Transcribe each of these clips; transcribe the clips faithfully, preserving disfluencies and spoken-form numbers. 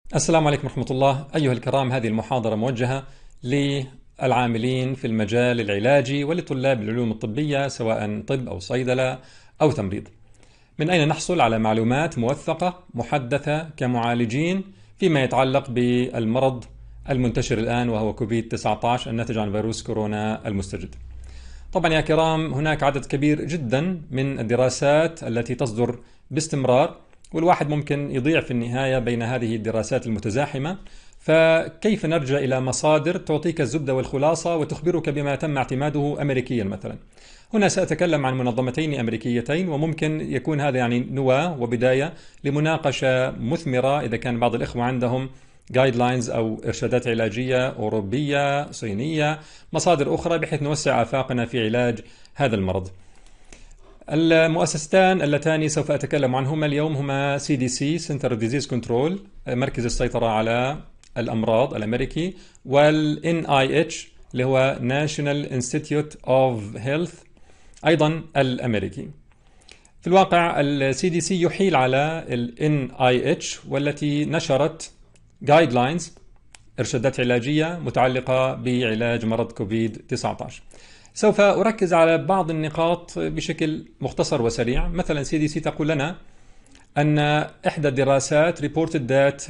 السلام عليكم ورحمة الله. أيها الكرام، هذه المحاضرة موجهة للعاملين في المجال العلاجي ولطلاب العلوم الطبية سواء طب أو صيدلة أو تمريض. من أين نحصل على معلومات موثقة محدثة كمعالجين فيما يتعلق بالمرض المنتشر الآن وهو كوفيد تسعة عشر الناتج عن فيروس كورونا المستجد. طبعا يا كرام، هناك عدد كبير جدا من الدراسات التي تصدر باستمرار، والواحد ممكن يضيع في النهاية بين هذه الدراسات المتزاحمة. فكيف نرجع إلى مصادر تعطيك الزبدة والخلاصة وتخبرك بما تم اعتماده أمريكيا مثلا؟ هنا سأتكلم عن منظمتين أمريكيتين، وممكن يكون هذا يعني نواة وبداية لمناقشة مثمرة إذا كان بعض الإخوة عندهم جايد لاينز أو إرشادات علاجية أوروبية صينية مصادر أخرى، بحيث نوسع آفاقنا في علاج هذا المرض. المؤسستان اللتان سوف أتكلم عنهما اليوم هما سي دي سي Center of Disease Control، مركز السيطرة على الأمراض الأمريكي، وال إن آي إتش اللي هو National Institute of Health أيضا الأمريكي. في الواقع ال سي دي سي يحيل على ال إن آي إتش، والتي نشرت جايد لاينز إرشادات علاجية متعلقة بعلاج مرض كوفيد تسعة عشر. سوف أركز على بعض النقاط بشكل مختصر وسريع. مثلا سي دي سي تقول لنا أن إحدى الدراسات reported that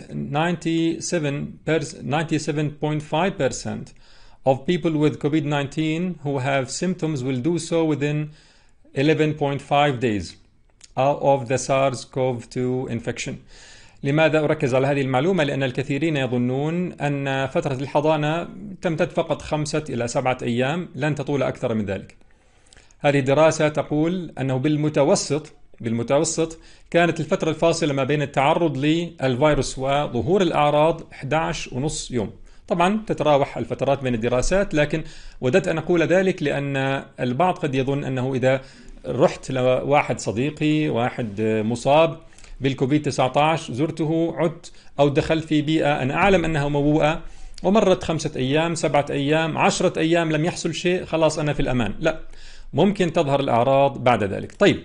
ninety-seven point five percent of people with COVID nineteen who have symptoms will do so within eleven point five days of the SARS-كوف تو infection. لماذا أركز على هذه المعلومة؟ لأن الكثيرين يظنون أن فترة الحضانة تمتد فقط خمسة إلى سبعة أيام، لن تطول أكثر من ذلك. هذه الدراسة تقول أنه بالمتوسط بالمتوسط كانت الفترة الفاصلة ما بين التعرض للفيروس وظهور الأعراض أحد عشر ونصف يوم. طبعا تتراوح الفترات بين الدراسات، لكن وددت أن أقول ذلك لأن البعض قد يظن أنه إذا رحت لواحد صديقي واحد مصاب بالكوفيد تسعة عشر زرته عدت أو دخلت في بيئة أنا أعلم أنها موبوءة ومرت خمسة أيام سبعة أيام عشرة أيام لم يحصل شيء، خلاص أنا في الأمان. لا، ممكن تظهر الأعراض بعد ذلك. طيب،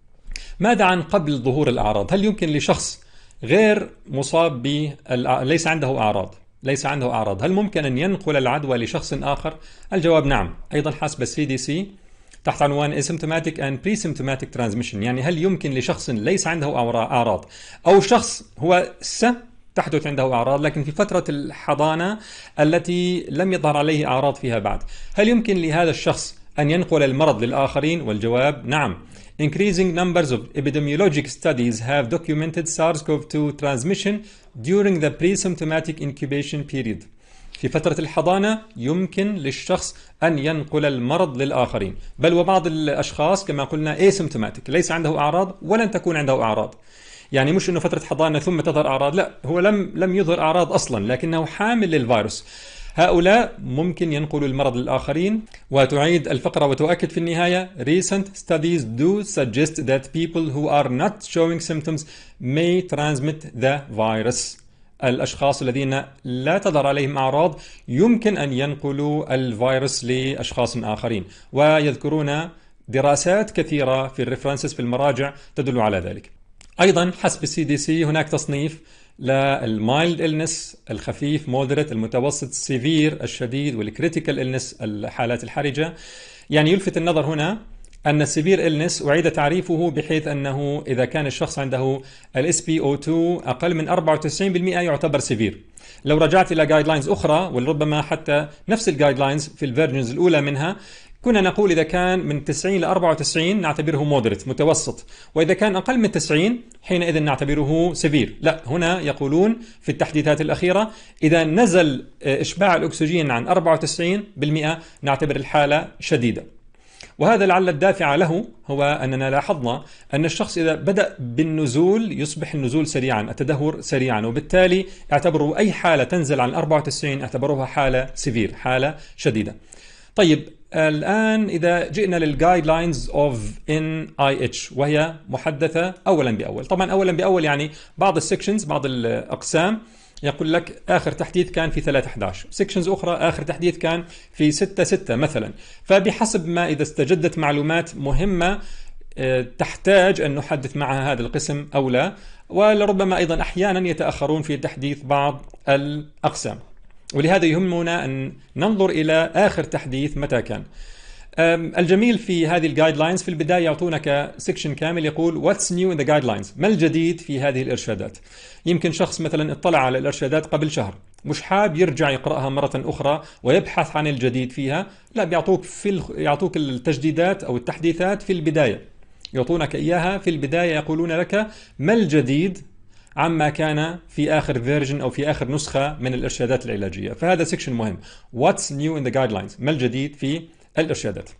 ماذا عن قبل ظهور الأعراض؟ هل يمكن لشخص غير مصاب ب ليس عنده أعراض ليس عنده أعراض هل ممكن أن ينقل العدوى لشخص آخر؟ الجواب نعم، أيضا حسب السي دي سي تحت عنوان asymptomatic and pre-symptomatic transmission. يعني هل يمكن لشخص ليس عنده أعراض أو شخص هو س تحدث عنده أعراض لكن في فترة الحضانة التي لم يظهر عليه أعراض فيها بعد، هل يمكن لهذا الشخص أن ينقل المرض للآخرين؟ والجواب نعم. Increasing numbers of epidemiologic studies have documented SARS-كوف تو transmission during the pre-symptomatic incubation period. في فترة الحضانة يمكن للشخص أن ينقل المرض للآخرين، بل وبعض الأشخاص كما قلنا asymptomatic ليس عنده أعراض ولن تكون عنده أعراض. يعني مش أنه فترة حضانة ثم تظهر أعراض، لا، هو لم لم يظهر أعراض أصلا لكنه حامل للفيروس. هؤلاء ممكن ينقلوا المرض للآخرين. وتعيد الفقرة وتؤكد في النهاية recent studies do suggest that people who are not showing symptoms may transmit the virus. الأشخاص الذين لا تظهر عليهم أعراض يمكن أن ينقلوا الفيروس لأشخاص آخرين، ويذكرون دراسات كثيرة في الريفرنسز في المراجع تدل على ذلك. أيضا حسب السي دي سي هناك تصنيف للمايلد إلنس الخفيف، مودريت المتوسط، سيفير الشديد، والكريتيكال إلنس الحالات الحرجة. يعني يلفت النظر هنا أن السيفير إلنس أعيد تعريفه بحيث أنه إذا كان الشخص عنده ال إس بي أو تو أقل من أربعة وتسعين بالمئة يعتبر سيفير. لو رجعت إلى جايد لاينز أخرى، ولربما حتى نفس الجايد لاينز في الفيرجنز الأولى منها، كنا نقول إذا كان من تسعين ل أربعة وتسعين نعتبره مودريت متوسط، وإذا كان أقل من تسعين حينئذ نعتبره سيفير. لا، هنا يقولون في التحديثات الأخيرة إذا نزل إشباع الأكسجين عن أربعة وتسعين بالمئة نعتبر الحالة شديدة. وهذا لعل الدافع له هو أننا لاحظنا أن الشخص إذا بدأ بالنزول يصبح النزول سريعا، التدهور سريعا، وبالتالي اعتبروا أي حالة تنزل عن أربعة وتسعين اعتبروها حالة سيفير، حالة شديدة. طيب، الآن إذا جئنا للجايد لاينز اوف إن آي إتش وهي محدثة أولا بأول. طبعا أولا بأول يعني بعض السكشنز بعض الأقسام يقول لك آخر تحديث كان في ثلاثة أحد عشر، سيكشنز أخرى آخر تحديث كان في ستة ستة مثلا. فبحسب ما إذا استجدت معلومات مهمة تحتاج أن نحدث معها هذا القسم أو لا، ولربما أيضا أحيانا يتأخرون في تحديث بعض الأقسام، ولهذا يهمنا أن ننظر إلى آخر تحديث متى كان. الجميل في هذه الجايد لاينز في البداية يعطونك سيكشن كامل يقول What's new in the guidelines، ما الجديد في هذه الإرشادات. يمكن شخص مثلا اطلع على الإرشادات قبل شهر، مش حاب يرجع يقرأها مرة أخرى ويبحث عن الجديد فيها، لا، بيعطوك في ال... يعطوك التجديدات أو التحديثات في البداية، يعطونك إياها في البداية، يقولون لك ما الجديد عما كان في آخر فيرجن أو في آخر نسخة من الإرشادات العلاجية. فهذا سيكشن مهم، What's new in the guidelines، ما الجديد في الإرشادات.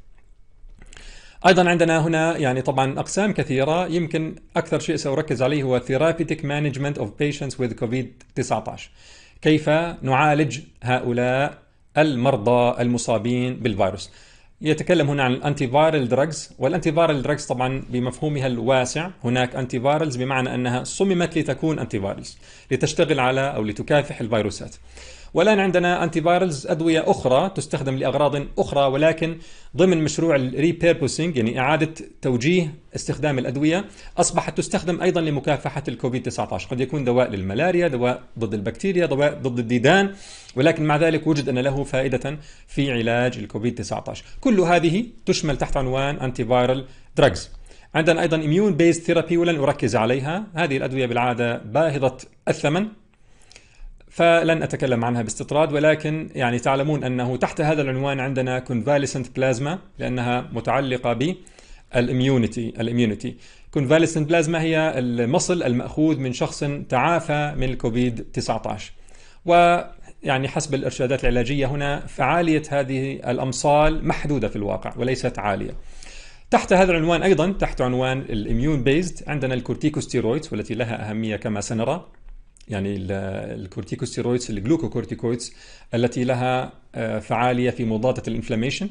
أيضا عندنا هنا يعني طبعا أقسام كثيرة، يمكن أكثر شيء سأركز عليه هو Therapeutic Management of Patients with كوفيد تسعة عشر، كيف نعالج هؤلاء المرضى المصابين بالفيروس. يتكلم هنا عن الانتي فايرال دراجز، والانتي فايرال دراجز طبعا بمفهومها الواسع، هناك انتي فايرالز بمعنى أنها صممت لتكون انتي فايرالز لتشتغل على أو لتكافح الفيروسات، والآن عندنا أنتي فايرلز أدوية أخرى تستخدم لأغراض أخرى، ولكن ضمن مشروع الريبيربوسينج يعني إعادة توجيه استخدام الأدوية أصبحت تستخدم أيضا لمكافحة الكوفيد تسعة عشر. قد يكون دواء للملاريا، دواء ضد البكتيريا، دواء ضد الديدان، ولكن مع ذلك وجد أن له فائدة في علاج الكوفيد تسعة عشر. كل هذه تشمل تحت عنوان أنتي فايرال دراجز. عندنا أيضا immune based therapy، ولن أركز عليها، هذه الأدوية بالعادة باهظة الثمن فلن أتكلم عنها باستطراد، ولكن يعني تعلمون أنه تحت هذا العنوان عندنا convalescent plasma لأنها متعلقة بالإميونيتي. الإميونيتي convalescent plasma هي المصل المأخوذ من شخص تعافى من الكوفيد تسعة عشر، ويعني حسب الإرشادات العلاجية هنا فعالية هذه الأمصال محدودة في الواقع وليست عالية. تحت هذا العنوان أيضا تحت عنوان الإميون بيزد عندنا الكورتيكوستيرويدز والتي لها أهمية كما سنرى، يعني الكورتيكوستيرويدز الجلوكوكورتيكويدز التي لها فعالية في مضادة الانفلاميشن.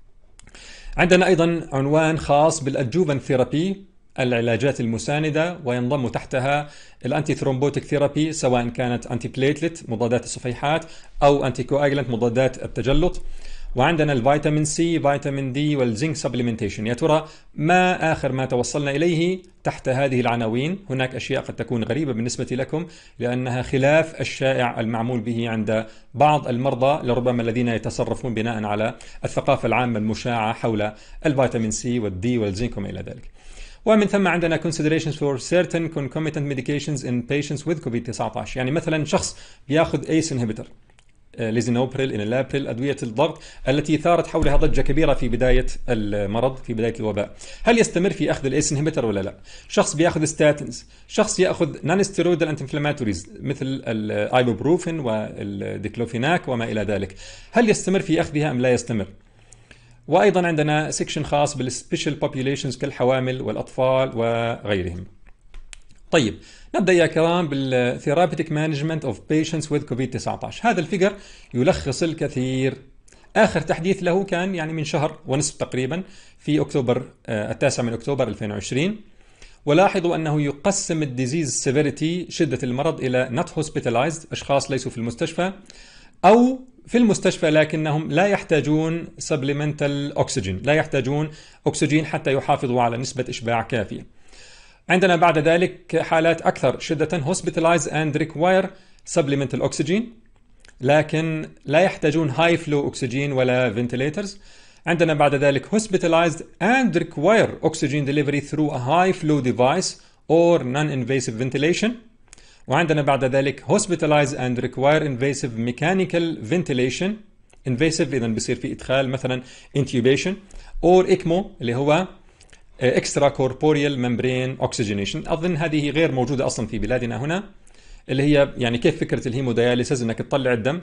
عندنا أيضا عنوان خاص بالأدجوفن ثيرابي، العلاجات المساندة، وينضم تحتها الأنتي ثرومبوتيك ثيرابي سواء كانت أنتي بليتلت مضادات الصفيحات أو أنتي كواجلنت مضادات التجلط. وعندنا الفيتامين سي، فيتامين دي، والزنك سبليمنتيشن. يا ترى ما آخر ما توصلنا إليه تحت هذه العناوين؟ هناك أشياء قد تكون غريبة بالنسبة لكم لأنها خلاف الشائع المعمول به عند بعض المرضى لربما الذين يتصرفون بناء على الثقافة العامة المشاعة حول الفيتامين سي والدي والزنك وما إلى ذلك. ومن ثم عندنا considerations for certain concomitant medications in patients with كوفيد تسعة عشر، يعني مثلا شخص بياخذ ايس انهبيتر، ليزينوبريل، انلابريل، أدوية الضغط التي ثارت حولها ضجة كبيرة في بداية المرض في بداية الوباء، هل يستمر في أخذ الايس انهبيتر ولا لا؟ شخص بياخذ ستاتنز، شخص يأخذ نون ستيرويدال انتي انفلاماتوريز مثل الايبوبروفين والديكلوفيناك وما إلى ذلك، هل يستمر في أخذها أم لا يستمر؟ وأيضا عندنا سيكشن خاص بالسبيشال بوبيوليشنز كالحوامل والأطفال وغيرهم. طيب نبدأ يا كرام بالثيرابيتك مانجمنت اوف بيشنتس وذ كوفيد تسعة عشر. هذا الفيجر يلخص الكثير. آخر تحديث له كان يعني من شهر ونصف تقريبا في أكتوبر التاسع من أكتوبر ألفين وعشرين، ولاحظوا أنه يقسم الديزيز سيفيريتي شدة المرض إلى نوت هوسبيتالايزد، أشخاص ليسوا في المستشفى، أو في المستشفى لكنهم لا يحتاجون سبليمنتال أكسجين، لا يحتاجون أكسجين حتى يحافظوا على نسبة إشباع كافية. عندنا بعد ذلك حالات أكثر شدة hospitalized and require supplemental oxygen لكن لا يحتاجون high flow oxygen ولا ventilators. عندنا بعد ذلك hospitalized and require oxygen delivery through a high flow device or non-invasive ventilation. وعندنا بعد ذلك hospitalized and require invasive mechanical ventilation. invasive إذن بيصير في إدخال مثلا intubation or ECMO اللي هو extra corporeal membrane oxygenation. أظن هذه غير موجودة أصلا في بلادنا هنا، اللي هي يعني كيف فكرة الهيمودياليسيس أنك تطلع الدم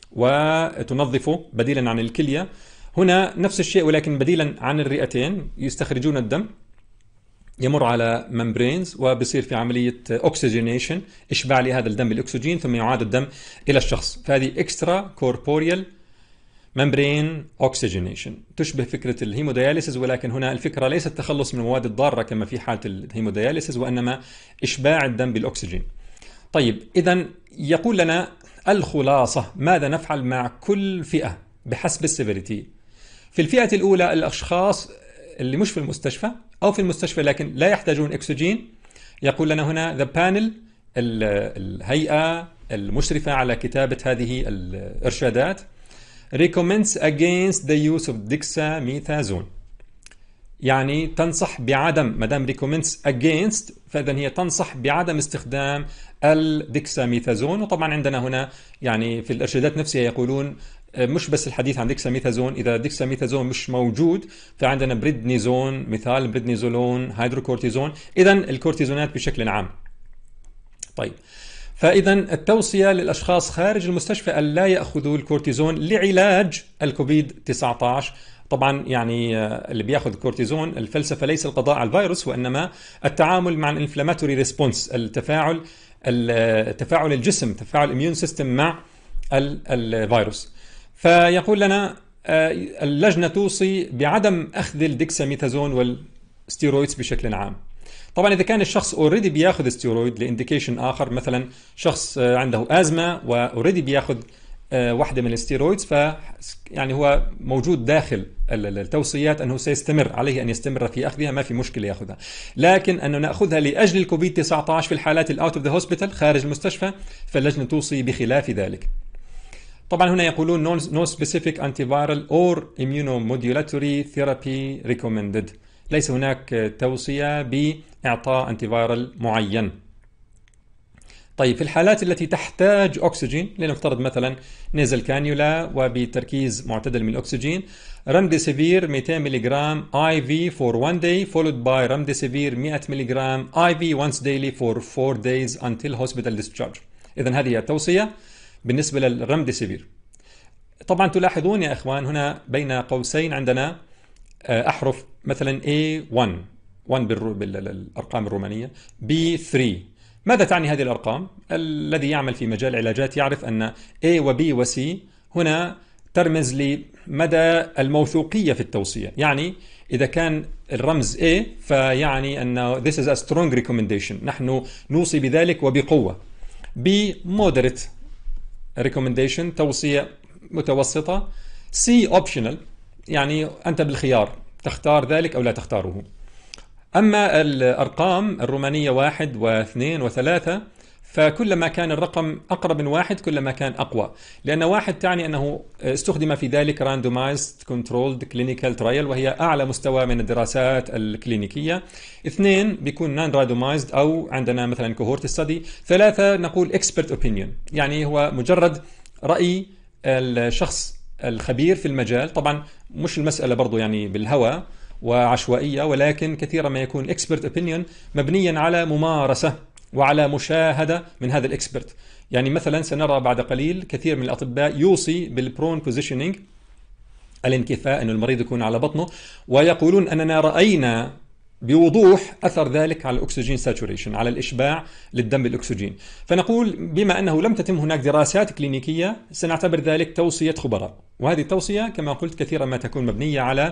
وتنظفه بديلا عن الكلية. هنا نفس الشيء ولكن بديلا عن الرئتين يستخرجون الدم يمر على ممبرينز وبصير في عملية oxygenation، إشباع لهذا الدم بالأكسجين ثم يعاد الدم إلى الشخص. فهذه extra corporeal ممبرين اوكسجينيشن تشبه فكرة الهيمودياليسيس، ولكن هنا الفكرة ليست التخلص من المواد الضارة كما في حالة الهيمودياليسيس وإنما إشباع الدم بالأكسجين. طيب إذن يقول لنا الخلاصة ماذا نفعل مع كل فئة بحسب السيفيريتي. في الفئة الأولى الأشخاص اللي مش في المستشفى أو في المستشفى لكن لا يحتاجون أكسجين، يقول لنا هنا the panel، الهيئة المشرفة على كتابة هذه الإرشادات recommends against the use of dexamethasone، يعني تنصح بعدم، ما دام recommends against فإذا هي تنصح بعدم استخدام الدكساميثازون. وطبعا عندنا هنا يعني في الإرشادات نفسها يقولون مش بس الحديث عن دكساميثازون، إذا دكساميثازون مش موجود فعندنا بريدنيزون، مثال بريدنيزولون، هيدروكورتيزون، إذا الكورتيزونات بشكل عام. طيب، فإذا التوصية للأشخاص خارج المستشفى أن لا يأخذوا الكورتيزون لعلاج الكوفيد تسعة عشر. طبعا يعني اللي بياخذ كورتيزون الفلسفة ليس القضاء على الفيروس، وإنما التعامل مع الانفلاماتوري ريسبونس، التفاعل التفاعل الجسم، تفاعل الاميون سيستم مع الفيروس. فيقول لنا اللجنة توصي بعدم أخذ الدكساميثازون والستيرويدز بشكل عام. طبعا إذا كان الشخص اوريدي بياخذ ستيرويد لانديكيشن آخر، مثلا شخص عنده أزمة واوريدي بياخذ واحدة من الستيرويدز، ف يعني هو موجود داخل التوصيات أنه سيستمر، عليه أن يستمر في أخذها، ما في مشكلة يأخذها. لكن أنه نأخذها لأجل الكوفيد تسعة عشر في الحالات الأوت اوف ذا هوسبيتال، خارج المستشفى، فاللجنة توصي بخلاف ذلك. طبعا هنا يقولون no specific antiviral or immunomodulatory therapy recommended، ليس هناك توصية بإعطاء انتيفيرال معين. طيب، في الحالات التي تحتاج أكسجين، لنفترض مثلا نزل كانيولا وبتركيز معتدل من الأكسجين، رمديسيفير مئتين ملغ آي في for one day followed by رمديسيفير مئة ملغ آي في once daily for four days until hospital discharge. إذن هذه التوصية بالنسبة للرمديسيفير. طبعا تلاحظون يا إخوان هنا بين قوسين عندنا أحرف، مثلا إيه ون ون بالأرقام الرومانية، بي ثري. ماذا تعني هذه الأرقام؟ الذي يعمل في مجال العلاجات يعرف أن A و B و C هنا ترمز لمدى الموثوقية في التوصية. يعني إذا كان الرمز A فيعني أن this is a strong recommendation، نحن نوصي بذلك وبقوة. B moderate recommendation، توصية متوسطة. C optional، يعني أنت بالخيار تختار ذلك أو لا تختاره. أما الأرقام الرومانية واحد واثنين وثلاثة، فكلما كان الرقم أقرب من واحد كلما كان أقوى، لأن واحد تعني أنه استخدم في ذلك randomized controlled clinical trial، وهي أعلى مستوى من الدراسات الكلينيكية. اثنين بيكون non randomized أو عندنا مثلا cohort study. ثلاثة نقول expert opinion، يعني هو مجرد رأي الشخص الخبير في المجال. طبعا مش المسألة برضو يعني بالهوى وعشوائية، ولكن كثيرا ما يكون expert opinion مبنيا على ممارسة وعلى مشاهدة من هذا الإكسبرت. يعني مثلا سنرى بعد قليل كثير من الأطباء يوصي بالبرون بوزيشنينج، الانكفاء، أن المريض يكون على بطنه، ويقولون أننا رأينا بوضوح أثر ذلك على الأكسجين ساتوريشن، على الإشباع للدم بالأكسجين. فنقول بما أنه لم تتم هناك دراسات كلينيكية سنعتبر ذلك توصية خبراء، وهذه التوصية كما قلت كثيرا ما تكون مبنية على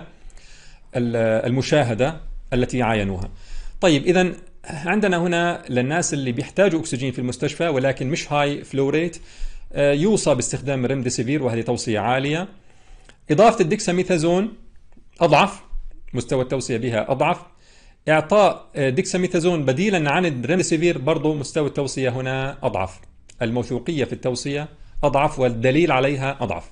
المشاهدة التي عاينوها. طيب، إذن عندنا هنا للناس اللي بيحتاجوا أكسجين في المستشفى ولكن مش هاي فلو ريت، يوصى باستخدام ريمديسيفير، وهذه توصية عالية. إضافة الدكساميثازون أضعف، مستوى التوصية بها أضعف. إعطاء دكساميثازون بديلا عن الريمديسيفير برضو مستوى التوصية هنا أضعف، الموثوقية في التوصية أضعف والدليل عليها أضعف.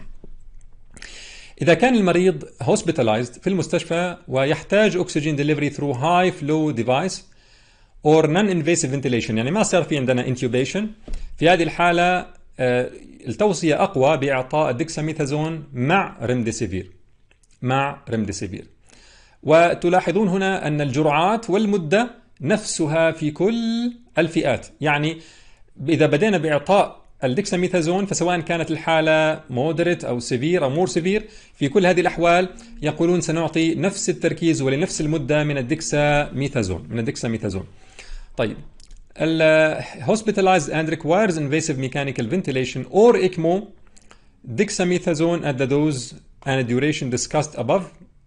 إذا كان المريض hospitalized في المستشفى ويحتاج أكسجين delivery through high flow device or non-invasive ventilation، يعني ما صار في عندنا intubation، في هذه الحالة التوصية أقوى بإعطاء الدكساميثازون مع ريمديسيفير مع ريمديسيفير. وتلاحظون هنا أن الجرعات والمدة نفسها في كل الفئات. يعني إذا بدينا بإعطاء الدكساميثازون فسواء كانت الحالة مودريت أو سيفير أو مور سيفير، في كل هذه الأحوال يقولون سنعطي نفس التركيز ولنفس المدة من الدكساميثازون من الدكساميثازون. طيب، hospitalized and requires invasive mechanical ventilation or إكمو، dexamethasone at the dose and duration discussed above،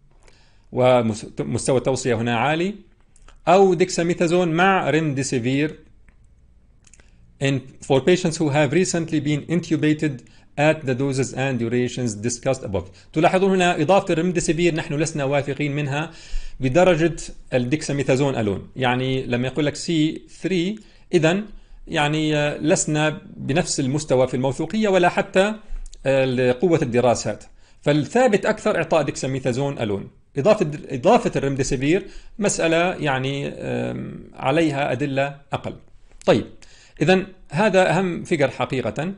ومستوى التوصية هنا عالي، أو دكساميثازون مع ريمديسيفير in for patients who have recently been intubated at the doses and durations discussed above. تلاحظون هنا إضافة الريمديسيفير نحن لسنا واثقين منها بدرجة الديكساميثازون ألون. يعني لما يقول لك سي ثلاثة إذن يعني لسنا بنفس المستوى في الموثوقية ولا حتى قوة الدراسات، فالثابت أكثر إعطاء ديكساميثازون ألون. إضافة إضافة الريمديسيفير مسألة يعني عليها أدلة أقل. طيب إذن هذا أهم فيجر حقيقة.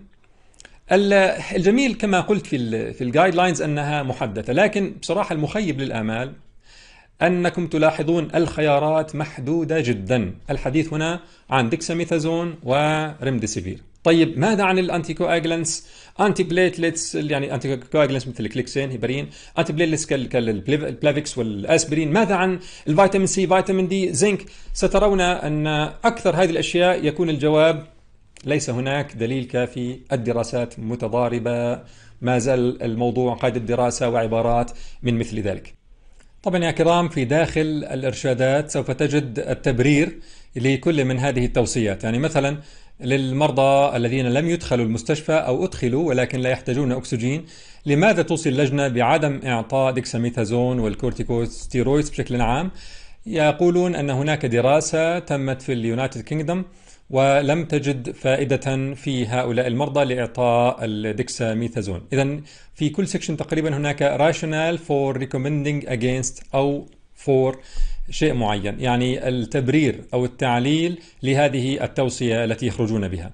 الجميل كما قلت في ال في الجايد لاينز أنها محدثة، لكن بصراحة المخيب للآمال أنكم تلاحظون الخيارات محدودة جدا. الحديث هنا عن ديكساميثازون وريمديسيفير. طيب ماذا عن الانتي كواجلانس؟ انتي بليتلتس، يعني انتي كواجلانس مثل الكليكسين، هيبرين، انتي بليتلتس كالبلافيكس والاسبرين. ماذا عن الفيتامين سي، فيتامين دي، زنك؟ سترون ان اكثر هذه الاشياء يكون الجواب ليس هناك دليل كافي، الدراسات متضاربة، ما زال الموضوع قيد الدراسة وعبارات من مثل ذلك. طبعا يا كرام في داخل الإرشادات سوف تجد التبرير لكل من هذه التوصيات. يعني مثلا للمرضى الذين لم يدخلوا المستشفى أو أدخلوا ولكن لا يحتاجون أكسجين، لماذا توصي اللجنة بعدم إعطاء ديكساميثازون والكورتيكوستيرويدز بشكل عام؟ يقولون أن هناك دراسة تمت في اليونايتد كينغدوم ولم تجد فائدة في هؤلاء المرضى لإعطاء الديكساميثازون. إذن في كل سيكشن تقريبا هناك rationale for recommending against أو for شيء معين، يعني التبرير أو التعليل لهذه التوصية التي يخرجون بها.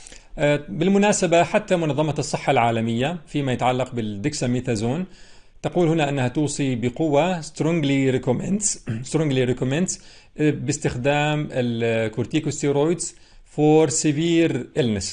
بالمناسبة حتى منظمة الصحة العالمية فيما يتعلق بالديكساميثازون تقول هنا أنها توصي بقوة strongly recommends strongly recommends باستخدام الكورتيكوستيرويدز for severe illness،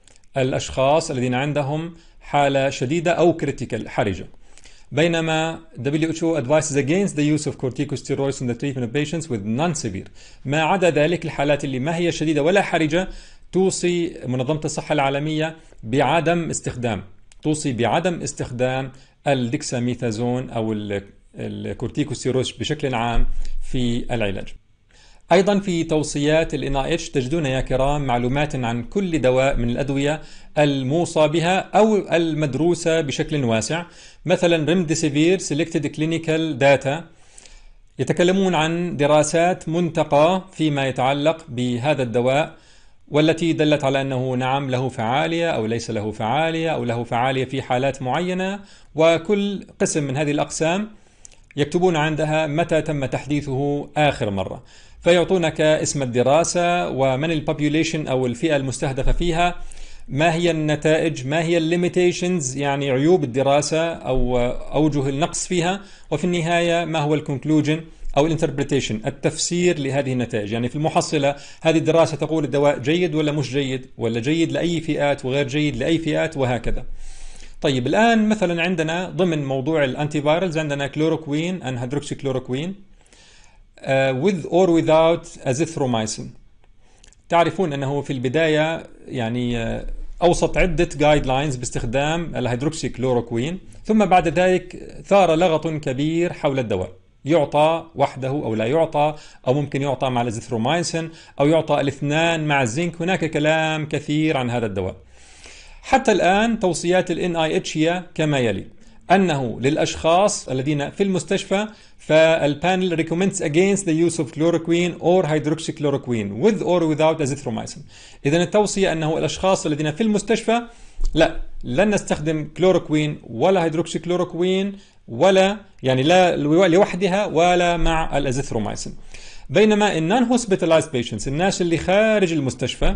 الأشخاص الذين عندهم حالة شديدة أو critical حرجة. بينما دبليو إتش أو advises against the use of corticosteroids in the treatment of patients with non-severe. ما عدا ذلك الحالات اللي ما هي شديدة ولا حرجة توصي منظمة الصحة العالمية بعدم استخدام توصي بعدم استخدام الديكساميثازون أو الكورتيكوستيرويدز بشكل عام في العلاج. أيضا في توصيات ال إن آي إتش تجدون يا كرام معلومات عن كل دواء من الأدوية الموصى بها أو المدروسة بشكل واسع. مثلا ريمديسيفير Selected Clinical Data، يتكلمون عن دراسات منتقى فيما يتعلق بهذا الدواء والتي دلت على أنه نعم له فعالية أو ليس له فعالية أو له فعالية في حالات معينة، وكل قسم من هذه الأقسام يكتبون عندها متى تم تحديثه آخر مرة، فيعطونك اسم الدراسة ومن البوبوليشن أو الفئة المستهدفة فيها، ما هي النتائج، ما هي الليميتيشنز يعني عيوب الدراسة أو أوجه النقص فيها، وفي النهاية ما هو الكونكلوجن أو الانتربريتيشن التفسير لهذه النتائج. يعني في المحصلة هذه الدراسة تقول الدواء جيد ولا مش جيد، ولا جيد لأي فئات وغير جيد لأي فئات، وهكذا. طيب الآن مثلا عندنا ضمن موضوع الأنتي فايرلز عندنا كلوروكوين and hydroxychloroquine uh, with or without azithromycin. تعرفون أنه في البداية يعني أوصت عدة جايد لاينز باستخدام الهيدروكسيكلوروكوين، ثم بعد ذلك ثار لغط كبير حول الدواء، يعطى وحده أو لا يعطى، أو ممكن يعطى مع الازيثرومايسين أو يعطى الاثنان مع الزنك. هناك كلام كثير عن هذا الدواء. حتى الآن توصيات ال إن آي إتش هي كما يلي: أنه للأشخاص الذين في المستشفى فالبانل recommends against the use of chloroquine or hydroxychloroquine with or without azithromycin. إذن التوصية أنه الأشخاص الذين في المستشفى لا لن نستخدم كلوروكوين ولا هيدروكسيكلوروكوين ولا يعني لا لوحدها ولا مع الازيثرومايسين. بينما النون هوسبيتالايزد بيشنتس، الناس اللي خارج المستشفى،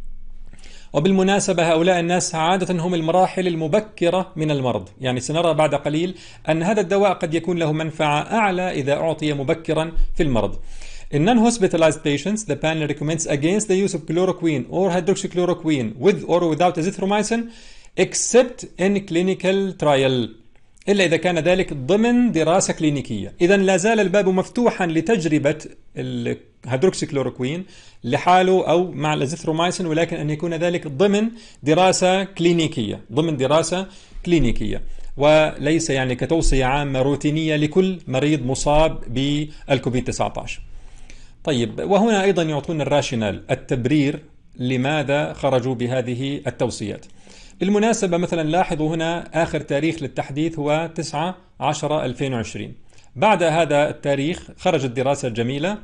وبالمناسبة هؤلاء الناس عادة هم المراحل المبكرة من المرض، يعني سنرى بعد قليل أن هذا الدواء قد يكون له منفعة أعلى إذا أعطي مبكرا في المرض. In non-hospitalized patients, the panel recommends against the use of chloroquine or hydroxychloroquine with or without azithromycin except in clinical trial، إلا إذا كان ذلك ضمن دراسة كلينيكية. إذن لا زال الباب مفتوحا لتجربة الهيدروكسيكلوروكوين لحاله أو مع الازيثرومايسين، ولكن أن يكون ذلك ضمن دراسة كلينيكية ضمن دراسة كلينيكية وليس يعني كتوصية عامة روتينية لكل مريض مصاب بالكوفيد تسعة عشر. طيب، وهنا أيضا يعطون الراشنال التبرير لماذا خرجوا بهذه التوصيات. بالمناسبة مثلا لاحظوا هنا آخر تاريخ للتحديث هو تسعة عشرة ألفين وعشرين، بعد هذا التاريخ خرجت دراسة جميلة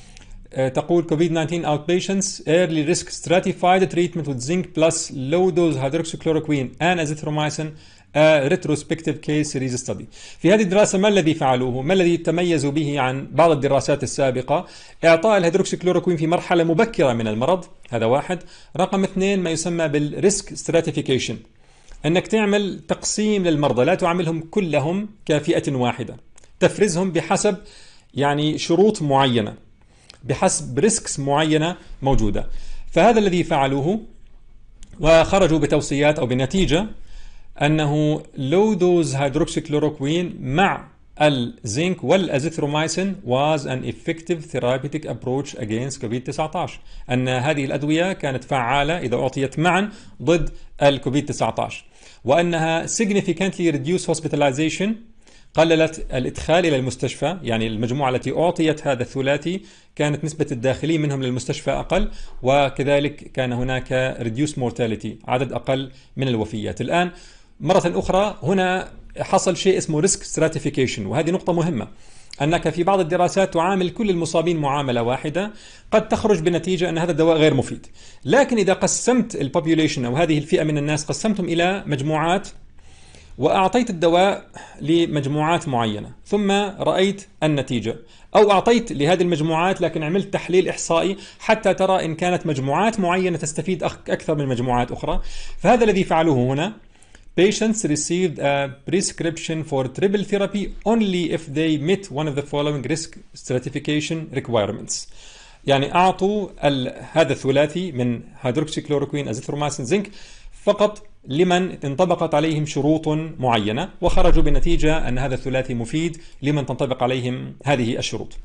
تقول كوفيد تسعة عشر outpatients early risk stratified treatment with zinc plus low dose hydroxychloroquine and azithromycin a retrospective case series study. في هذه الدراسة ما الذي فعلوه؟ ما الذي تميزوا به عن بعض الدراسات السابقة؟ إعطاء الهيدروكسيكلوروكوين في مرحلة مبكرة من المرض، هذا واحد. رقم اثنين ما يسمى بالريسك ستراتيفيكيشن، أنك تعمل تقسيم للمرضى، لا تعاملهم كلهم كفئة واحدة، تفرزهم بحسب يعني شروط معينة، بحسب ريسكس معينة موجودة. فهذا الذي فعلوه، وخرجوا بتوصيات أو بنتيجة أنه low dose hydroxychloroquine مع الزنك والازيثرومايسين was an effective therapeutic approach against كوفيد تسعة عشر، أن هذه الأدوية كانت فعالة إذا أعطيت معا ضد الكوفيد تسعة عشر، وأنها significantly reduced hospitalization، قللت الإدخال إلى المستشفى، يعني المجموعة التي أعطيت هذا الثلاثي كانت نسبة الداخلين منهم للمستشفى أقل، وكذلك كان هناك reduced mortality، عدد أقل من الوفيات. الآن مرة أخرى هنا حصل شيء اسمه risk stratification، وهذه نقطة مهمة، أنك في بعض الدراسات تعامل كل المصابين معاملة واحدة، قد تخرج بنتيجة أن هذا الدواء غير مفيد. لكن إذا قسمت البوبوليشن أو هذه الفئة من الناس، قسمتهم إلى مجموعات وأعطيت الدواء لمجموعات معينة ثم رأيت النتيجة، أو أعطيت لهذه المجموعات لكن عملت تحليل إحصائي حتى ترى إن كانت مجموعات معينة تستفيد أكثر من مجموعات أخرى، فهذا الذي فعلوه هنا. Patients received a prescription for triple therapy only if they met one of the following risk stratification requirements. يعني أعطوا هذا الثلاثي من هيدروكسيكلوروكوين أزيثرومايسين زنك فقط لمن انطبقت عليهم شروط معينة، وخرجوا بنتيجة أن هذا الثلاثي مفيد لمن تنطبق عليهم هذه الشروط.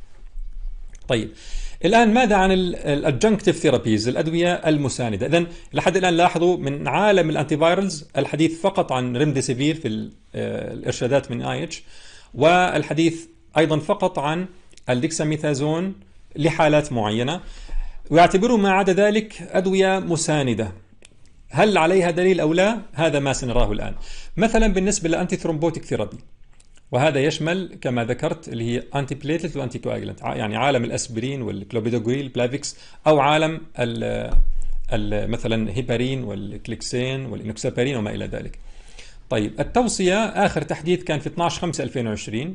طيب الآن ماذا عن الادجنكتيف ثيرابيز، الأدوية المساندة؟ إذن لحد الآن لاحظوا من عالم الأنتيفايرلز الحديث فقط عن ريمديسيفير في الإرشادات من آي اتش، والحديث أيضا فقط عن الديكساميثازون لحالات معينة، ويعتبروا ما عدا ذلك أدوية مساندة. هل عليها دليل أو لا؟ هذا ما سنراه الآن. مثلا بالنسبة للأنتي ثرومبوتيك ثيرابي، وهذا يشمل كما ذكرت اللي هي أنتي بليتلت وأنتي كواجلنت، يعني عالم الأسبرين والكلوبيدوغريل بلافيكس، أو عالم ال ال مثلا هيبارين والكليكسين والإنوكسابارين وما إلى ذلك. طيب التوصية آخر تحديث كان في اثني عشر خمسة ألفين وعشرين،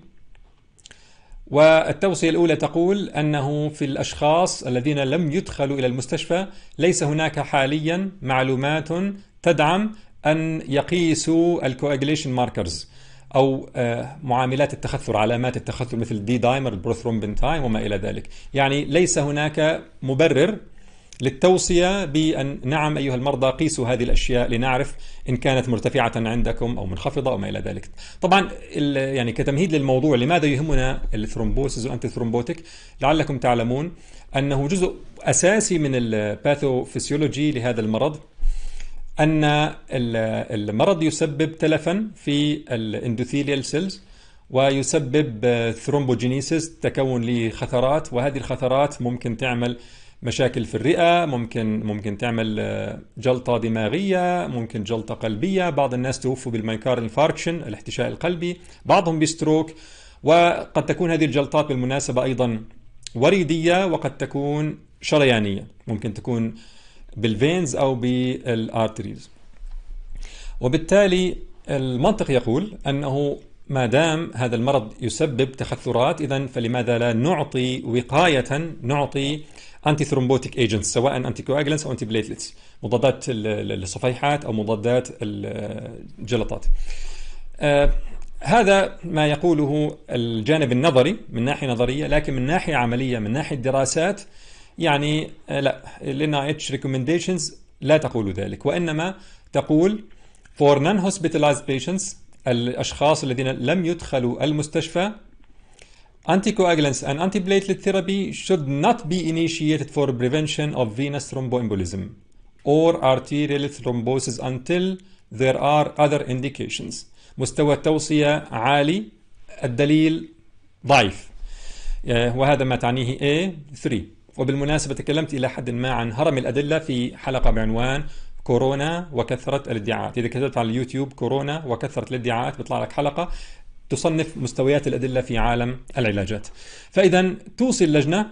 والتوصية الأولى تقول أنه في الأشخاص الذين لم يدخلوا إلى المستشفى ليس هناك حاليا معلومات تدعم أن يقيسوا الكواجليشن ماركرز أو معاملات التخثر، علامات التخثر مثل دي دايمر، البروثرومبين تايم وما إلى ذلك. يعني ليس هناك مبرر للتوصية بأن نعم أيها المرضى قيسوا هذه الأشياء لنعرف إن كانت مرتفعة عندكم أو منخفضة أو ما إلى ذلك. طبعا يعني كتمهيد للموضوع لماذا يهمنا الثرومبوسيس والأنتي ثرومبوتيك، لعلكم تعلمون أنه جزء أساسي من الباثوفيسيولوجي لهذا المرض أن المرض يسبب تلفا في الاندوثيليال سيلز، ويسبب ثرومبوجينيسيس، تكون لخثرات، وهذه الخثرات ممكن تعمل مشاكل في الرئة، ممكن ممكن تعمل جلطة دماغية، ممكن جلطة قلبية، بعض الناس توفوا بالمايكارديال انفاركشن الاحتشاء القلبي، بعضهم بستروك، وقد تكون هذه الجلطات بالمناسبة أيضا وريدية، وقد تكون شريانية، ممكن تكون بالفينز أو بالارتريز. وبالتالي المنطق يقول أنه ما دام هذا المرض يسبب تخثرات، إذن فلماذا لا نعطي وقاية، نعطي أنتي ثرومبوتيك ايجنتس، سواء أنتي كواجلنتس أو أنتي بليتلتس، مضادات الصفيحات أو مضادات الجلطات. آه هذا ما يقوله الجانب النظري من ناحية نظرية، لكن من ناحية عملية من ناحية دراسات يعني آه لا، ال إن آي إتش recommendations لا تقول ذلك، وإنما تقول for non-hospitalized patients، الأشخاص الذين لم يدخلوا المستشفى، anticoagulants and antiplatelet therapy should not be initiated for prevention of venous thromboembolism or arterial thrombosis until there are other indications. مستوى التوصية عالي، الدليل ضعيف، وهذا ما تعنيه A ثلاثة. وبالمناسبة تكلمت إلى حد ما عن هرم الأدلة في حلقة بعنوان كورونا وكثرة الادعاءات. إذا كتبت على اليوتيوب كورونا وكثرة الادعاءات بيطلع لك حلقة تصنف مستويات الأدلة في عالم العلاجات. فإذا توصي اللجنة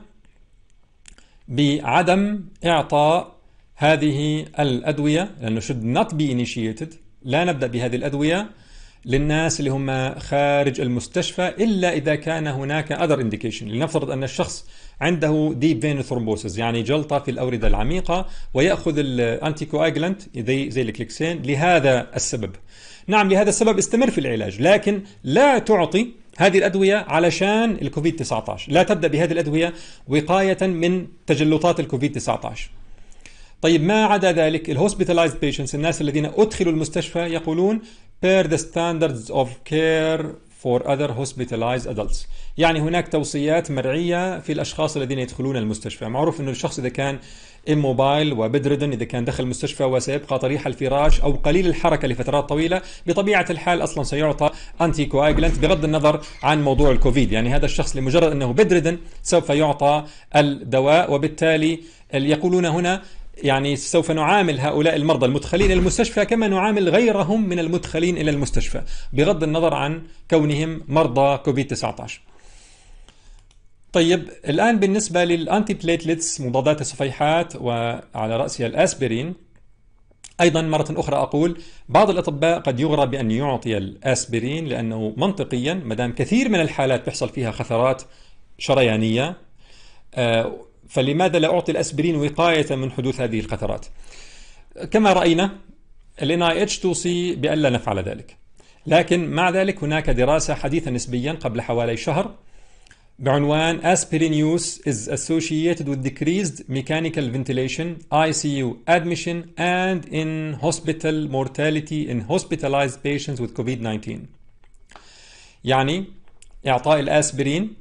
بعدم إعطاء هذه الأدوية، لأنه should not be initiated، لا نبدأ بهذه الأدوية للناس اللي هم خارج المستشفى إلا إذا كان هناك other indication. لنفترض أن الشخص عنده deep vein thrombosis، يعني جلطة في الأوردة العميقة، ويأخذ الأنتي كواجلانت زي زي الكليكسين لهذا السبب. نعم، لهذا السبب استمر في العلاج، لكن لا تعطي هذه الأدوية علشان الكوفيد تسعة عشر. لا تبدأ بهذه الأدوية وقاية من تجلطات الكوفيد تسعة عشر. طيب ما عدا ذلك الهوسبيتالايزد بيشنتس، الناس الذين أدخلوا المستشفى، يقولون per the standards of care for other hospitalized adults. يعني هناك توصيات مرعية في الأشخاص الذين يدخلون المستشفى. معروف أنه الشخص إذا كان immobile وبدردن، إذا كان دخل المستشفى وسيبقى طريح الفراش أو قليل الحركة لفترات طويلة، بطبيعة الحال أصلا سيعطى أنتي كواجلانت بغض النظر عن موضوع الكوفيد. يعني هذا الشخص لمجرد أنه بدردن سوف يعطى الدواء. وبالتالي يقولون هنا يعني سوف نعامل هؤلاء المرضى المدخلين إلى المستشفى كما نعامل غيرهم من المدخلين إلى المستشفى، بغض النظر عن كونهم مرضى كوفيد تسعة عشر. طيب الآن بالنسبة للأنتي بليتلتس، مضادات الصفيحات، وعلى رأسها الأسبرين، أيضا مرة أخرى أقول بعض الأطباء قد يغرى بأن يعطي الأسبرين، لأنه منطقيا مدام كثير من الحالات بيحصل فيها خثرات شريانية، آه فلماذا لا أعطي الأسبرين وقاية من حدوث هذه الخثرات؟ كما رأينا ال إن آي إتش توصي بألا نفعل ذلك، لكن مع ذلك هناك دراسة حديثة نسبيا قبل حوالي شهر بعنوان Aspirin use is associated with decreased mechanical ventilation, آي سي يو admission and in hospital mortality in hospitalized patients with كوفيد تسعة عشر. يعني إعطاء الأسبرين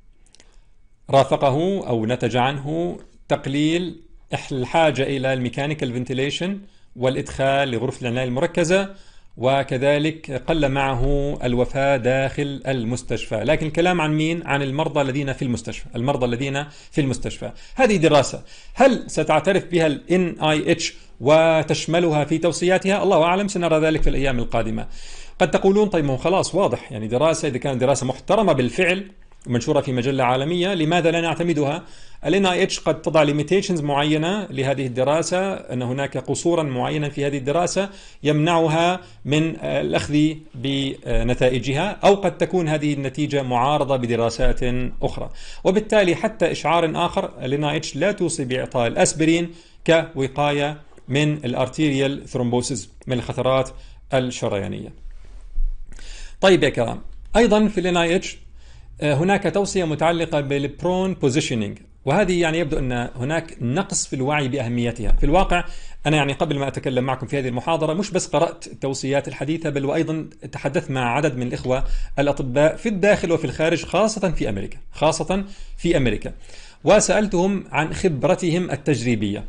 رافقه أو نتج عنه تقليل الحاجة إلى الميكانيكال فنتيليشن والإدخال لغرفة العناية المركزة، وكذلك قل معه الوفاة داخل المستشفى. لكن الكلام عن مين؟ عن المرضى الذين في المستشفى، المرضى الذين في المستشفى. هذه دراسة هل ستعترف بها ال إن آي إتش وتشملها في توصياتها؟ الله أعلم، سنرى ذلك في الأيام القادمة. قد تقولون طيب ما هو خلاص واضح، يعني دراسة إذا كانت دراسة محترمة بالفعل منشورة في مجلة عالمية لماذا لا نعتمدها؟ ال إن آي إتش قد تضع limitations معينة لهذه الدراسة، أن هناك قصورا معينا في هذه الدراسة يمنعها من الأخذ بنتائجها، أو قد تكون هذه النتيجة معارضة بدراسات أخرى. وبالتالي حتى إشعار آخر، ال إن آي إتش لا توصي بإعطاء الأسبرين كوقاية من الارتيريال ثرومبوسيس، من الخثرات الشريانية. طيب يا كرام، أيضا في ال إن آي إتش هناك توصية متعلقة بالبرون بوزيشنينج، وهذه يعني يبدو أن هناك نقص في الوعي بأهميتها. في الواقع أنا يعني قبل ما أتكلم معكم في هذه المحاضرة مش بس قرأت التوصيات الحديثة، بل وأيضا تحدثت مع عدد من الإخوة الأطباء في الداخل وفي الخارج، خاصة في أمريكا خاصة في أمريكا وسألتهم عن خبرتهم التجريبية.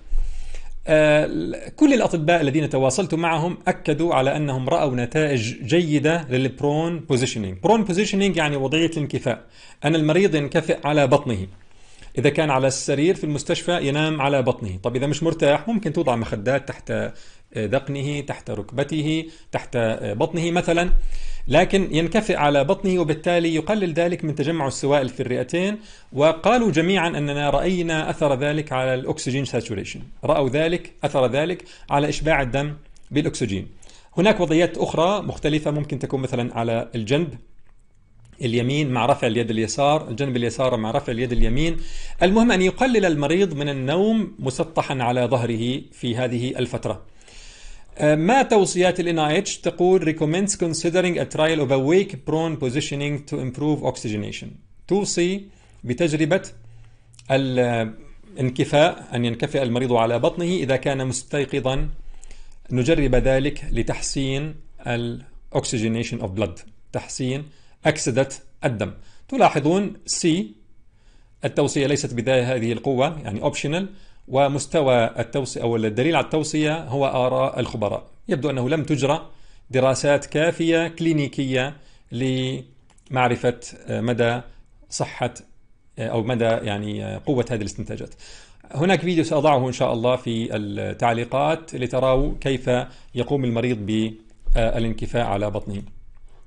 كل الأطباء الذين تواصلت معهم أكدوا على أنهم رأوا نتائج جيدة للبرون بوزيشنينج. برون بوزيشنينج يعني وضعية الانكفاء، أن المريض ينكفئ على بطنه. إذا كان على السرير في المستشفى ينام على بطنه. طب إذا مش مرتاح ممكن توضع مخدات تحت ذقنه، تحت ركبته، تحت بطنه مثلا، لكن ينكفئ على بطنه، وبالتالي يقلل ذلك من تجمع السوائل في الرئتين. وقالوا جميعا أننا رأينا أثر ذلك على الأكسجين ساتوريشن، رأوا ذلك أثر ذلك على إشباع الدم بالأكسجين. هناك وضعيات أخرى مختلفة ممكن تكون مثلا على الجنب اليمين مع رفع اليد اليسار، الجنب اليسار مع رفع اليد اليمين. المهم أن يقلل المريض من النوم مسطحا على ظهره في هذه الفترة. ما توصيات ال إن آي إتش؟ تقول recommends considering a trial of awake prone positioning to improve oxygenation. توصي بتجربة الانكفاء، أن ينكفئ المريض على بطنه إذا كان مستيقظا، نجرب ذلك لتحسين الاكسجينيشن اوف بلد، تحسين أكسدة الدم. تلاحظون سي التوصية ليست بهذه القوة، يعني اوبشنال، ومستوى التوصية أو الدليل على التوصية هو آراء الخبراء. يبدو أنه لم تجرى دراسات كافية كلينيكية لمعرفة مدى صحة أو مدى يعني قوة هذه الاستنتاجات. هناك فيديو سأضعه إن شاء الله في التعليقات لتراوا كيف يقوم المريض بالانكفاء على بطنه.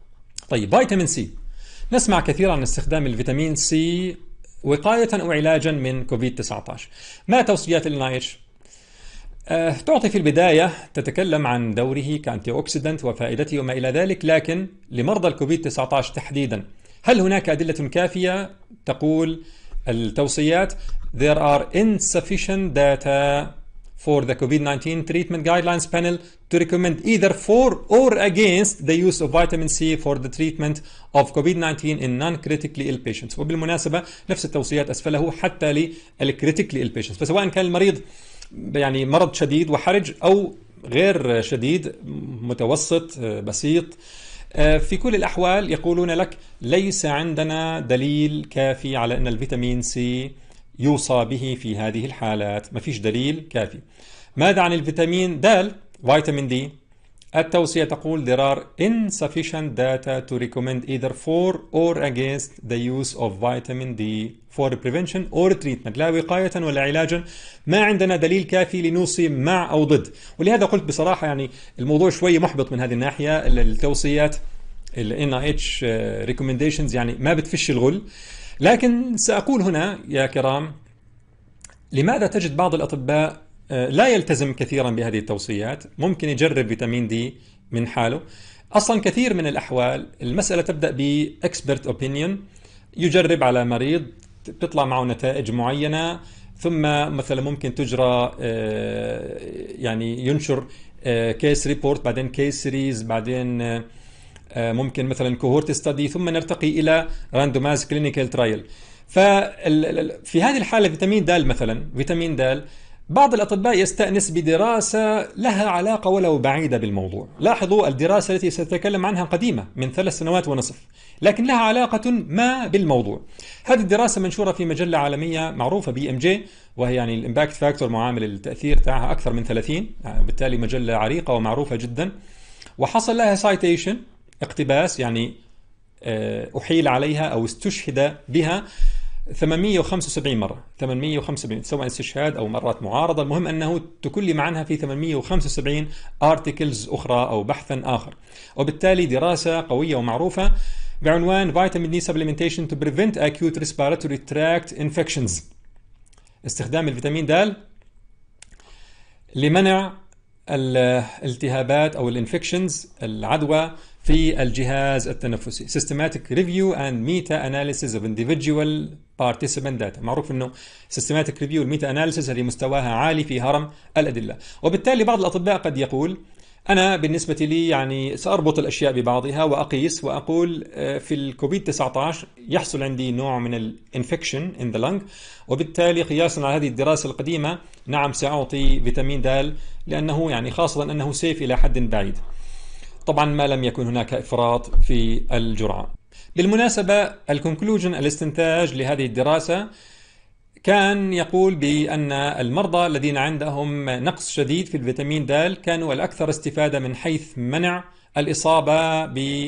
طيب فيتامين سي، نسمع كثيرا عن استخدام الفيتامين سي وقاية أو علاجا من كوفيد تسعة عشر. ما توصيات ال إن آي إتش؟ أه تعطي في البداية تتكلم عن دوره كأنتي أوكسيدنت وفائدته وما إلى ذلك، لكن لمرضى الكوفيد تسعة عشر تحديدا هل هناك أدلة كافية؟ تقول التوصيات there are insufficient data for the COVID nineteen treatment guidelines panel to recommend either for or against the use of vitamin C for the treatment of COVID nineteen in non-critically ill patients. وبالمناسبة نفس التوصيات أسفله حتى للcritically ill patients، فسواء كان المريض يعني مرض شديد وحرج أو غير شديد متوسط بسيط، في كل الأحوال يقولون لك ليس عندنا دليل كافي على أن الفيتامين سي يوصى به في هذه الحالات، ما فيش دليل كافي. ماذا عن الفيتامين د؟ فيتامين دي التوصية تقول there are insufficient data to recommend either for or against the use of vitamin D for prevention or treatment. لا وقاية ولا علاجا، ما عندنا دليل كافي لنوصي مع أو ضد. ولهذا قلت بصراحة يعني الموضوع شوي محبط من هذه الناحية. التوصيات ال إن آي إتش recommendations يعني ما بتفش الغل. لكن سأقول هنا يا كرام، لماذا تجد بعض الأطباء لا يلتزم كثيرا بهذه التوصيات؟ ممكن يجرب فيتامين دي من حاله. أصلا كثير من الأحوال المسألة تبدأ بإكسبرت أوبينيون، يجرب على مريض تطلع معه نتائج معينة، ثم مثلا ممكن تجرى يعني ينشر كيس ريبورت، بعدين كيس سيريز، بعدين ممكن مثلا كوهورت ستادي، ثم نرتقي إلى راندومايز كلينيكال ترايل. ففي هذه الحالة فيتامين د مثلا، فيتامين د بعض الأطباء يستأنس بدراسة لها علاقة ولو بعيدة بالموضوع. لاحظوا الدراسة التي سأتكلم عنها قديمة من ثلاث سنوات ونصف، لكن لها علاقة ما بالموضوع. هذه الدراسة منشورة في مجلة عالمية معروفة بي ام جي، وهي يعني الامباكت فاكتور معامل التأثير تاعها أكثر من ثلاثين، يعني بالتالي مجلة عريقة ومعروفة جدا. وحصل لها سايتيشن، اقتباس، يعني أحيل عليها أو استشهد بها ثمانمئة وخمسة وسبعين مرة، ثمانمئة وخمسة وسبعين سواء استشهاد أو مرات معارضة، المهم أنه تكلم عنها في ثمانمئة وخمسة وسبعين articles أخرى أو بحثا آخر. وبالتالي دراسة قوية ومعروفة بعنوان Vitamin D Supplementation to Prevent Acute Respiratory Tract Infections، استخدام الفيتامين د لمنع الالتهابات أو الانفكشنز، العدوى في الجهاز التنفسي. Systematic Review and Meta-Analysis of Individual Participant Data. معروف أنه Systematic Review والميتا أناليسيس هذه مستواها عالي في هرم الأدلة. وبالتالي بعض الأطباء قد يقول أنا بالنسبة لي يعني سأربط الأشياء ببعضها وأقيس وأقول في الكوفيد تسعة عشر يحصل عندي نوع من الانفكشن in the lung، وبالتالي قياسا على هذه الدراسة القديمة نعم سأعطي فيتامين د، لأنه يعني خاصة أنه سيف إلى حد بعيد، طبعا ما لم يكن هناك إفراط في الجرعة. بالمناسبة الكونكلوجن، الاستنتاج لهذه الدراسة كان يقول بأن المرضى الذين عندهم نقص شديد في الفيتامين د كانوا الأكثر استفادة من حيث منع الإصابة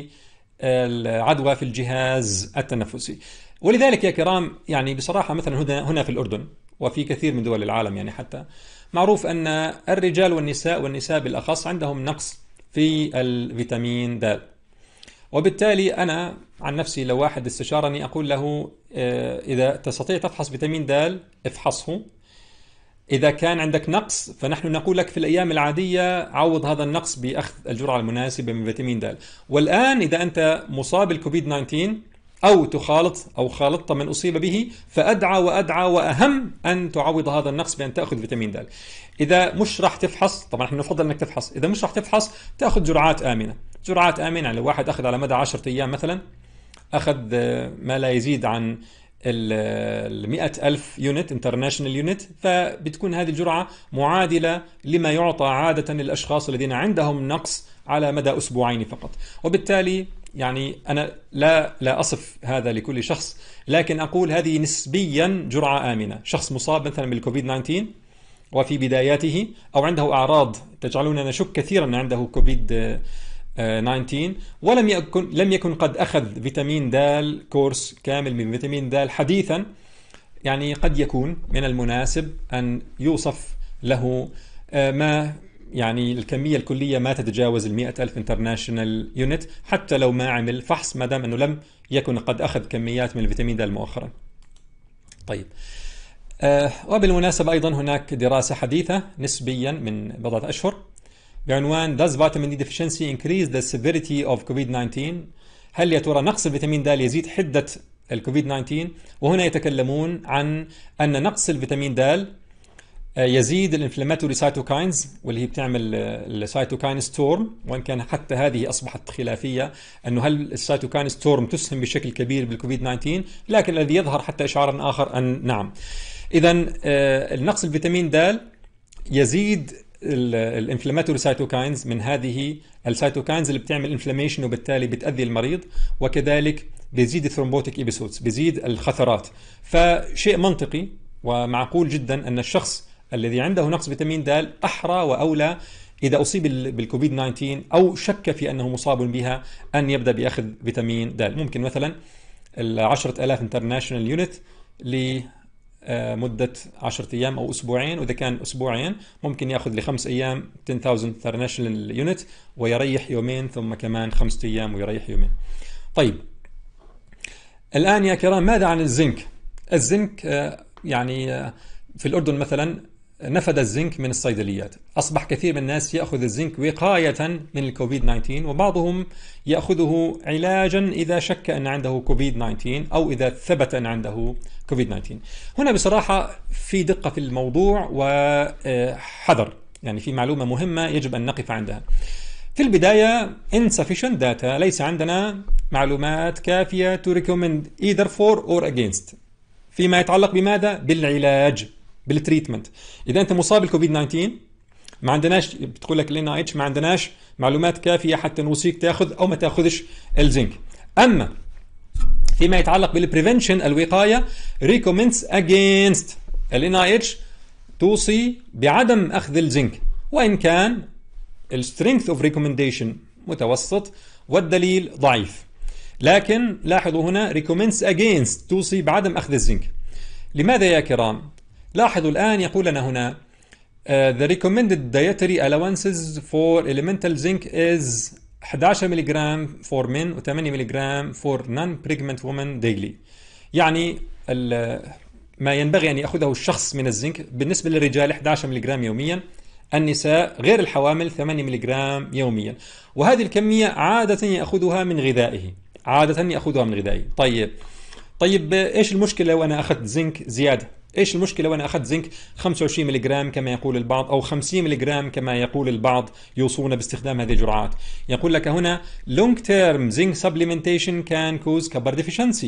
بالعدوى في الجهاز التنفسي. ولذلك يا كرام يعني بصراحة مثلا هنا هنا في الأردن وفي كثير من دول العالم يعني حتى معروف أن الرجال والنساء والنساء بالأخص عندهم نقص في الفيتامين د. وبالتالي أنا عن نفسي لو واحد استشارني أقول له إذا تستطيع تفحص فيتامين د افحصه، إذا كان عندك نقص فنحن نقول لك في الأيام العادية عوض هذا النقص بأخذ الجرعة المناسبة من فيتامين د. والآن إذا أنت مصاب بالكوفيد تسعة عشر أو تخالط أو خالطت من أصيب به فأدعى وأدعى وأهم أن تعوض هذا النقص بأن تأخذ فيتامين د. إذا مش راح تفحص، طبعا نحن نفضل أنك تفحص، إذا مش راح تفحص تأخذ جرعات آمنة. جرعات آمنة يعني لو واحد أخذ على مدى عشرة أيام مثلا أخذ ما لا يزيد عن المئة ألف يونت انترناشنال يونت، فبتكون هذه الجرعة معادلة لما يعطى عادة للأشخاص الذين عندهم نقص على مدى أسبوعين فقط. وبالتالي يعني أنا لا لا أصف هذا لكل شخص، لكن أقول هذه نسبيا جرعة آمنة. شخص مصاب مثلا بالكوفيد تسعة عشر وفي بداياته أو عنده أعراض تجعلنا نشك كثيرا أن عنده كوفيد تسعة عشر ولم يكن لم يكن قد أخذ فيتامين د كورس كامل من فيتامين د حديثا، يعني قد يكون من المناسب أن يوصف له ما يعني الكمية الكلية ما تتجاوز المئة ألف انترناشونال يونت حتى لو ما عمل فحص، ما دام أنه لم يكن قد أخذ كميات من الفيتامين د مؤخرا. طيب آه وبالمناسبة أيضا هناك دراسة حديثة نسبيا من بضعة أشهر بعنوان Does vitamin D deficiency increase the severity of كوفيد تسعة عشر؟ هل يا ترى نقص الفيتامين د يزيد حدة الكوفيد تسعة عشر؟ وهنا يتكلمون عن أن نقص الفيتامين د يزيد الانفلاماتوري سايتوكاينز، واللي هي بتعمل السايتوكاين ستورم، وان كان حتى هذه اصبحت خلافيه انه هل السايتوكاين ستورم تسهم بشكل كبير بالكوفيد تسعة عشر، لكن الذي يظهر حتى اشعار اخر ان نعم. اذا النقص الفيتامين د يزيد الانفلاماتوري سايتوكاينز من هذه السايتوكاينز اللي بتعمل انفلاميشن وبالتالي بتاذي المريض، وكذلك بيزيد الثرومبوتيك ايبيسودز، بيزيد الخثرات. فشيء منطقي ومعقول جدا ان الشخص الذي عنده نقص فيتامين د احرى واولى اذا اصيب بالكوفيد تسعة عشر او شك في انه مصاب بها ان يبدا باخذ فيتامين د. ممكن مثلا ال عشرة آلاف انترناشونال يونت لمده عشرة ايام او اسبوعين، واذا كان اسبوعين ممكن ياخذ لخمس ايام عشرة آلاف انترناشونال يونت ويريح يومين، ثم كمان خمسة ايام ويريح يومين. طيب الان يا كرام ماذا عن الزنك؟ الزنك يعني في الاردن مثلا نفد الزنك من الصيدليات، أصبح كثير من الناس يأخذ الزنك وقاية من الكوفيد تسعة عشر، وبعضهم يأخذه علاجا إذا شك أن عنده كوفيد تسعة عشر أو إذا ثبت أن عنده كوفيد تسعة عشر. هنا بصراحة في دقة في الموضوع وحذر، يعني في معلومة مهمة يجب أن نقف عندها. في البداية insufficient data، ليس عندنا معلومات كافية to recommend either for or against فيما يتعلق بماذا؟ بالعلاج، بالتريتمنت. اذا انت مصاب بالكوفيد تسعة عشر ما عندناش، بتقول لك الان اي اتش ما عندناش معلومات كافيه حتى نوصيك تاخذ او ما تاخذش الزنك. اما فيما يتعلق بالبريفنشن الوقايه ريكومندز اجينست، الان اي اتش توصي بعدم اخذ الزنك، وان كان السترينث اوف ريكومنديشن متوسط والدليل ضعيف، لكن لاحظوا هنا ريكومندز اجينست توصي بعدم اخذ الزنك. لماذا يا كرام؟ لاحظوا الآن يقول لنا هنا uh, the recommended dietary allowances for elemental zinc is أحد عشر ملغ for men و ثمانية ملغ for non-pregnant women daily. يعني ما ينبغي أن يأخذه الشخص من الزنك بالنسبة للرجال أحد عشر ملغ يوميا، النساء غير الحوامل ثمانية ملغ يوميا، وهذه الكمية عادة يأخذها من غذائه، عادة يأخذها من غذائه. طيب طيب إيش المشكلة لو أنا أخذت زنك زيادة؟ ايش المشكله لو انا اخذت زنك خمسة وعشرين ملغ كما يقول البعض او خمسين ملغ كما يقول البعض يوصون باستخدام هذه الجرعات؟ يقول لك هنا long term zinc supplementation can cause copper deficiency.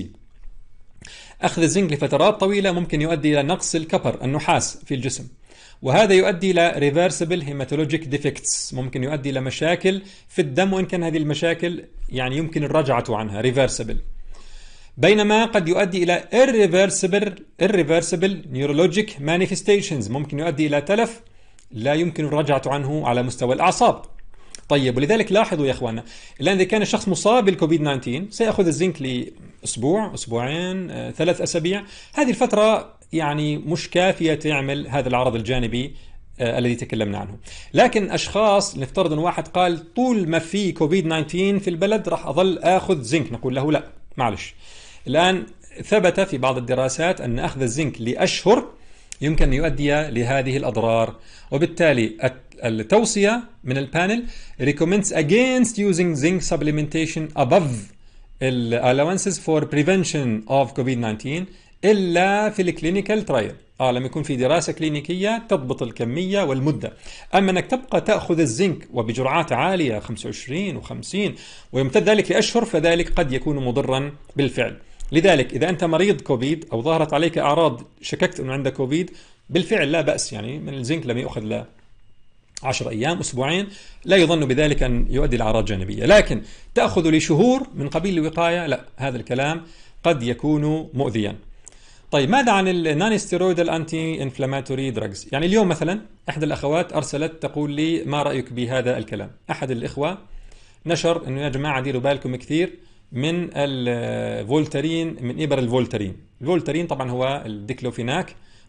اخذ الزنك لفترات طويله ممكن يؤدي الى نقص الكبر، النحاس في الجسم، وهذا يؤدي الى reversible hematologic defects، ممكن يؤدي الى مشاكل في الدم، وان كان هذه المشاكل يعني يمكن الرجعه عنها reversible، بينما قد يؤدي إلى irreversible irreversible neurologic manifestations، ممكن يؤدي إلى تلف لا يمكن الرجعة عنه على مستوى الأعصاب. طيب ولذلك لاحظوا يا أخوانا الآن إذا كان الشخص مصاب بالكوفيد تسعة عشر سيأخذ الزنك لأسبوع أسبوعين آه، ثلاث أسابيع، هذه الفترة يعني مش كافية تعمل هذا العرض الجانبي آه، الذي تكلمنا عنه. لكن أشخاص نفترض أن واحد قال طول ما في كوفيد تسعة عشر في البلد راح أظل أخذ زنك، نقول له لا معلش. الآن ثبت في بعض الدراسات أن أخذ الزنك لأشهر يمكن أن يؤدي لهذه الأضرار، وبالتالي التوصية من البانل recommends against using zinc supplementation above allowances for prevention of كوفيد تسعة عشر إلا في الكلينيكال ترايل، آه لما يكون في دراسة كلينيكية تضبط الكمية والمدة. أما أنك تبقى تأخذ الزنك وبجرعات عالية خمسة وعشرين وخمسين ويمتد ذلك لأشهر، فذلك قد يكون مضرا بالفعل. لذلك إذا أنت مريض كوفيد أو ظهرت عليك أعراض شككت أنه عندك كوفيد، بالفعل لا بأس يعني من الزنك لما يأخذ له عشر أيام أسبوعين لا يظن بذلك أن يؤدي لأعراض جانبية، لكن تأخذ لشهور من قبيل الوقاية لا، هذا الكلام قد يكون مؤذيا. طيب ماذا عن النون ستيرويدال انتي انفلاماتوري دراجز؟ يعني اليوم مثلا احدى الاخوات ارسلت تقول لي ما رايك بهذا الكلام؟ احد الاخوه نشر انه يا جماعه ديروا بالكم كثير من الفولترين، من ابر الفولترين. الفولترين طبعا هو الديكلوفيناك،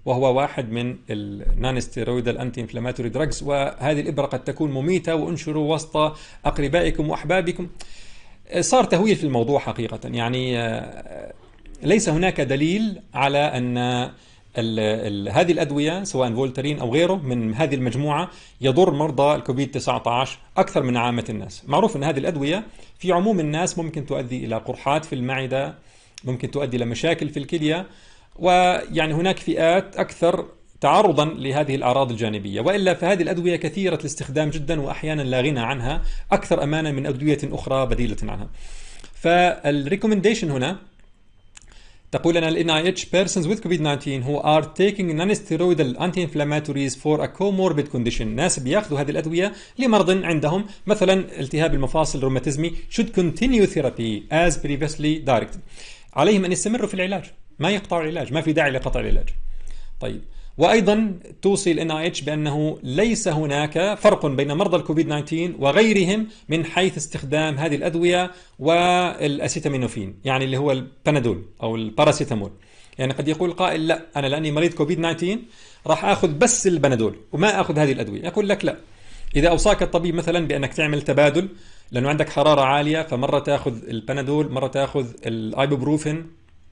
وهو واحد من النون ستيرويدال انتي انفلاماتوري دراجز، وهذه الإبرة قد تكون مميتة وانشروا وسط أقربائكم وأحبابكم. صار تهويل في الموضوع حقيقة، يعني ليس هناك دليل على أن ال ال هذه الأدوية سواء فولتارين أو غيره من هذه المجموعة يضر مرضى الكوفيد تسعة عشر أكثر من عامة الناس. معروف أن هذه الأدوية في عموم الناس ممكن تؤدي إلى قرحات في المعدة، ممكن تؤدي إلى مشاكل في الكلية، ويعني هناك فئات أكثر تعرضا لهذه الأعراض الجانبية، وإلا فهذه الأدوية كثيرة الاستخدام جدا وأحيانا لا غنى عنها، أكثر أمانا من أدوية أخرى بديلة عنها. فالريكومنديشن هنا تقول أن ال إن آي إتش persons with كوفيد تسعة عشر who are taking non-steroidal anti-inflammatories for a comorbid condition، ناس بياخذوا هذه الأدوية لمرض عندهم مثلا التهاب المفاصل الروماتيزمي should continue therapy as previously directed، عليهم أن يستمروا في العلاج، ما يقطعوا العلاج، ما في داعي لقطع العلاج. طيب، وأيضا توصي ال إن آي إتش بأنه ليس هناك فرق بين مرضى الكوفيد تسعة عشر وغيرهم من حيث استخدام هذه الأدوية والأسيتامينوفين، يعني اللي هو البنادول أو الباراسيتامول. يعني قد يقول قائل لا، أنا لأني مريض كوفيد تسعة عشر راح أخذ بس البنادول وما أخذ هذه الأدوية. يقول لك لا، إذا أوصاك الطبيب مثلا بأنك تعمل تبادل لأنه عندك حرارة عالية، فمرة تأخذ البنادول مرة تأخذ الآيبوبروفين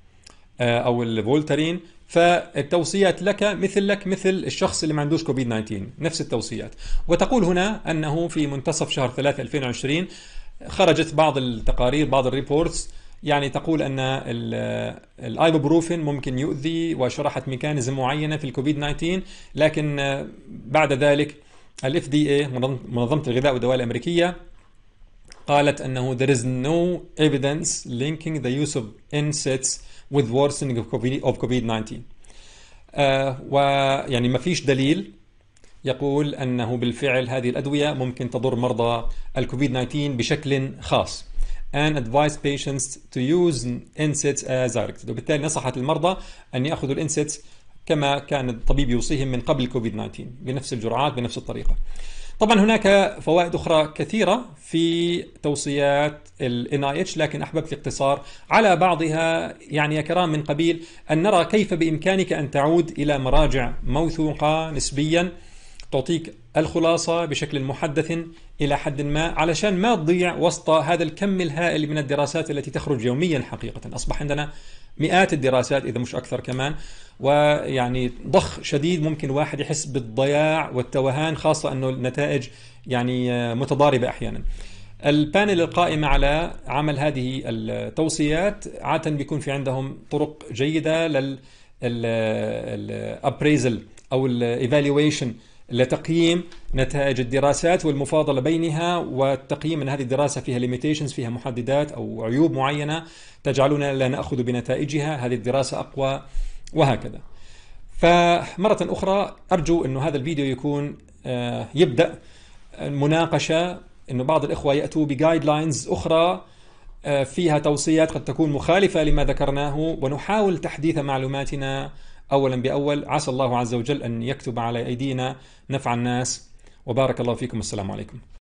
أو الفولتارين، فالتوصيات لك مثل لك مثل الشخص اللي ما عندوش كوفيد تسعة عشر، نفس التوصيات. وتقول هنا أنه في منتصف شهر ثلاثة ألفين وعشرين خرجت بعض التقارير، بعض الريبورتس، يعني تقول أن الآيبوبروفين ممكن يؤذي، وشرحت ميكانيزم معينة في الكوفيد تسعة عشر، لكن بعد ذلك ال إف دي إيه منظمة الغذاء والدواء الأمريكية قالت أنه there is no evidence linking the use of إن سيتس with worsening of COVID, of كوفيد تسعة عشر. آه ويعني ما فيش دليل يقول أنه بالفعل هذه الأدوية ممكن تضر مرضى الكوفيد تسعة عشر بشكل خاص. and advise patients to use إن سيتس as directed، وبالتالي نصحت المرضى أن يأخذوا الإن سيتس كما كان الطبيب يوصيهم من قبل كوفيد تسعة عشر بنفس الجرعات بنفس الطريقة. طبعا هناك فوائد أخرى كثيرة في توصيات ال إن آي إتش، لكن أحببت الاقتصار على بعضها، يعني يا كرام، من قبيل أن نرى كيف بإمكانك أن تعود إلى مراجع موثوقة نسبيا تعطيك الخلاصة بشكل محدث إلى حد ما، علشان ما تضيع وسط هذا الكم الهائل من الدراسات التي تخرج يوميا. حقيقة أصبح عندنا مئات الدراسات إذا مش أكثر كمان، ويعني ضخ شديد، ممكن واحد يحس بالضياع والتوهان، خاصة أنه النتائج يعني متضاربة أحيانا. البانل القائمة على عمل هذه التوصيات عادة بيكون في عندهم طرق جيدة للابريزل أو الايفالويشن، لتقييم نتائج الدراسات والمفاضلة بينها، والتقييم أن هذه الدراسة فيها limitations، فيها محددات أو عيوب معينة تجعلنا لا نأخذ بنتائجها، هذه الدراسة أقوى، وهكذا. فمرة أخرى أرجو أن هذا الفيديو يكون يبدأ مناقشة، أن بعض الإخوة يأتوا بجايد لاينز أخرى فيها توصيات قد تكون مخالفة لما ذكرناه، ونحاول تحديث معلوماتنا أولا بأول. عسى الله عز وجل أن يكتب على أيدينا نفع الناس، وبارك الله فيكم. السلام عليكم.